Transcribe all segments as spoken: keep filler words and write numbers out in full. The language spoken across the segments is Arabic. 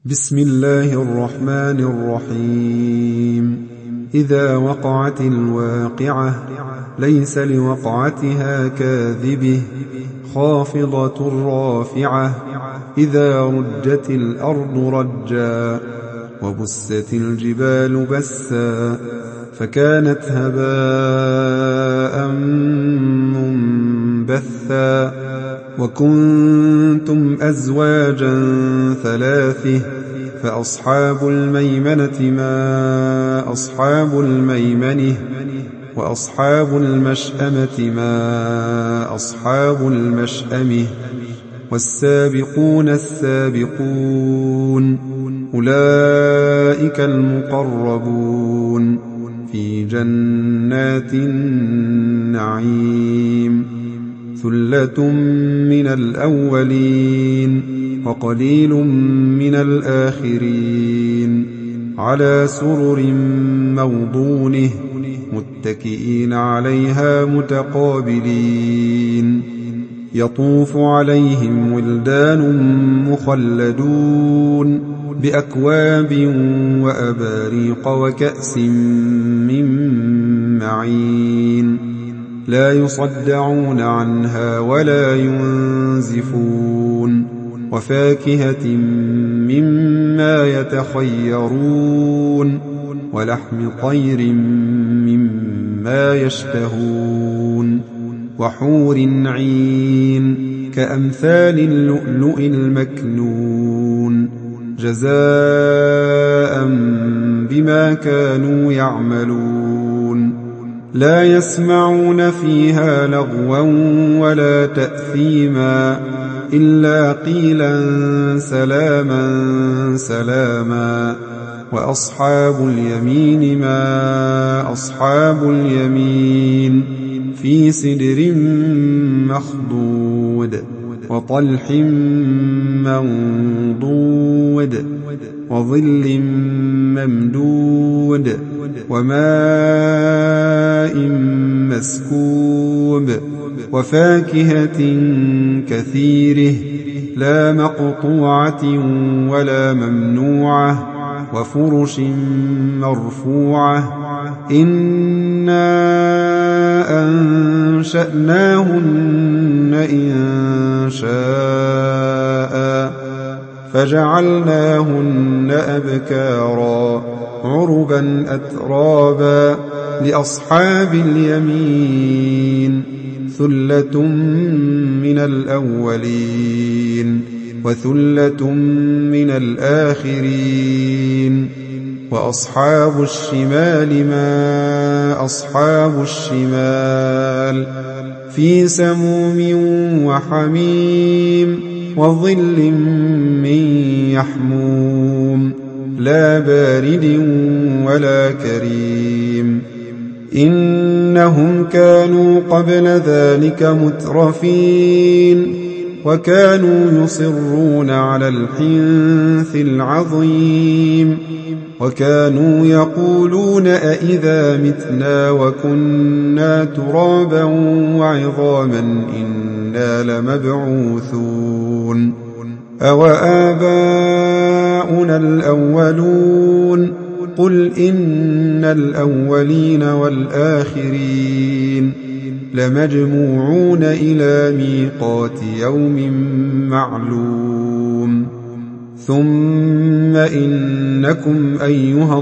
بسم الله الرحمن الرحيم. إذا وقعت الواقعة ليس لوقعتها كاذبة خافضة رافعة إذا رجت الأرض رجا وبست الجبال بسا فكانت هباء منبثا وكنتم أزواجا ثلاثة فأصحاب الميمنة ما أصحاب الميمنة وأصحاب المشأمة ما أصحاب المشأمة والسابقون السابقون أولئك المقربون في جنات النعيم ثلة من الأولين وقليل من الآخرين على سرر موضونه متكئين عليها متقابلين يطوف عليهم ولدان مخلدون بأكواب وأباريق وكأس من معين لا يصدعون عنها ولا ينزفون وفاكهة مما يتخيرون ولحم طير مما يشتهون وحور عين كأمثال اللؤلؤ المكنون جزاء بما كانوا يعملون لا يسمعون فيها لغوا ولا تأثيما إلا قيلا سلاما سلاما وأصحاب اليمين ما أصحاب اليمين في سدر مخضود وطلح منضود وظل ممدود وماء مسكوب وفاكهة كثيره لا مقطوعة ولا ممنوعة وفرش مرفوعة إنا أنشأناهن إن شاء فجعلناهن أبكارا عربا أترابا لأصحاب اليمين ثلة من الأولين وثلة من الآخرين وأصحاب الشمال ما أصحاب الشمال في سموم وحميم وظل من يحموم لا بارد ولا كريم إنهم كانوا قبل ذلك مترفين وكانوا يصرون على الحنث العظيم وكانوا يقولون أئذا متنا وكنا ترابا وعظاما إنا لمبعوثون أوآباؤنا الأولون قل إن الأولين والآخرين لمجموعون إلى ميقات يوم معلوم ثم إنكم أيها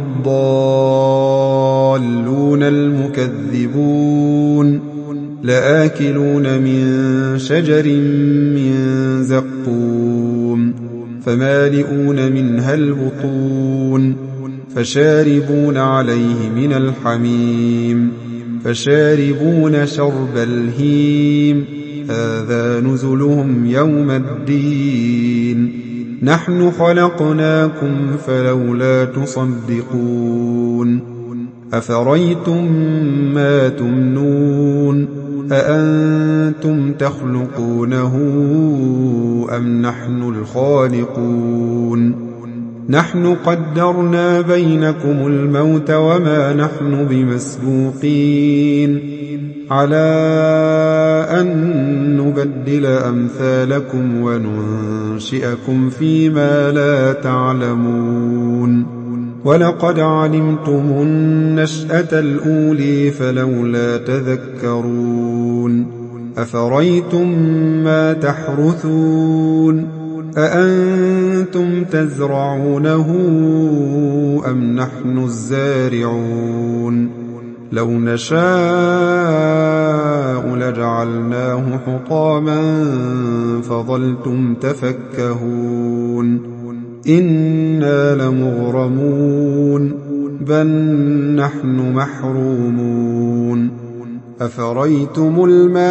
الضالون المكذبون لآكلون من شجر من زقوم فمالئون منها البطون فشاربون عليه من الحميم فشاربون شرب الهيم هذا نزلهم يوم الدين نحن خلقناكم فلولا تصدقون أفريتم ما تمنون أأنتم تخلقونه أم نحن الخالقون نحن قدرنا بينكم الموت وما نحن بمسبوقين على أن نبدل أمثالكم وننشئكم فيما لا تعلمون ولقد علمتم النشأة الأولي فلولا تذكرون أفريتم ما تحرثون أأنتم تزرعونه أم نحن الزارعون لو نشاء لجعلناه حطاما فظلتم تفكهون إنا لمغرمون بل نحن محرومون أفريتم الماء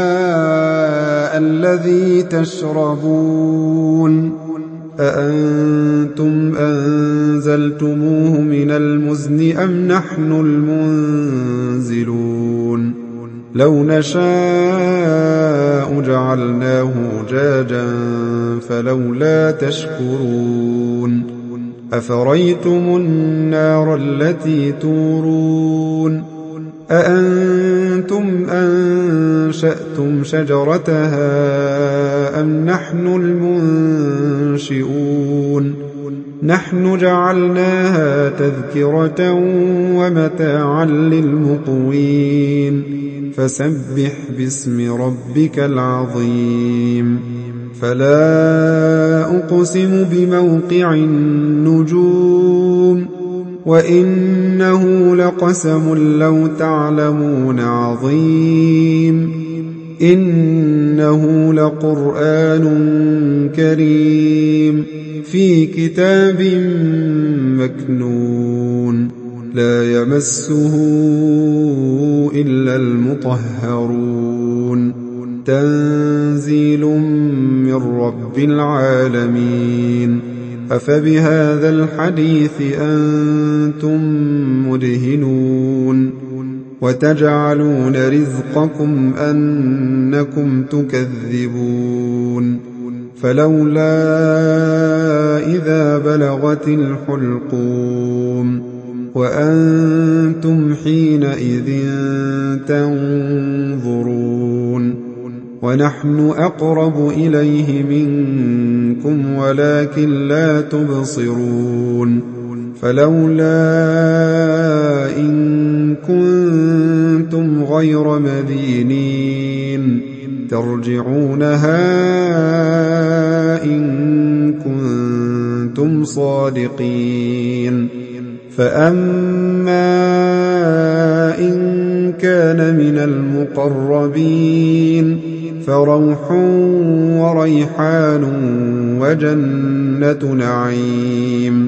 الذي تشربون أأنتم أنزلتموه من المزن أم نحن المنزلون لو نشاء جعلناه أجاجا فلولا تشكرون أفريتم النار التي تورون أأنتم أنشأتم شجرتها أم نحن المنشئون نحن جعلناها تذكرة ومتاعا للمقوين فسبح باسم ربك العظيم فلا أقسم بموقع النجوم وإنه لقسم لو تعلمون عظيم إنه لقرآن كريم في كتاب مكنون لا يمسه إلا المطهرون تنزيل من رب العالمين أفبهذا الحديث أنتم مدهنون وتجعلون رزقكم أنكم تكذبون فلولا إذا بلغت الحلقوم وأنتم حينئذ تنظرون ونحن أقرب إليه منكم ولكن لا تبصرون فلولا إن كنتم غير مدينين ترجعونها إن كنتم صادقين فأما إن كان من المقربين فروح وريحان وجنة نعيم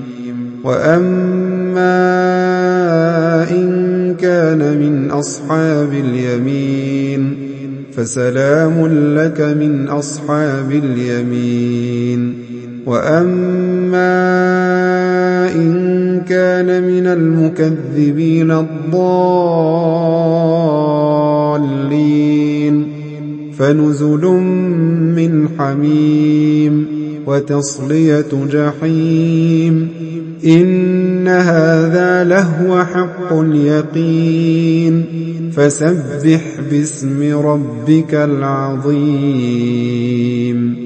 وأما إن كان من أصحاب اليمين فسلام لك من أصحاب اليمين وأما إن كان من المكذبين الضالين فنزل من حميم وتصلية جحيم إن هذا لهو حق اليقين فسبح باسم ربك العظيم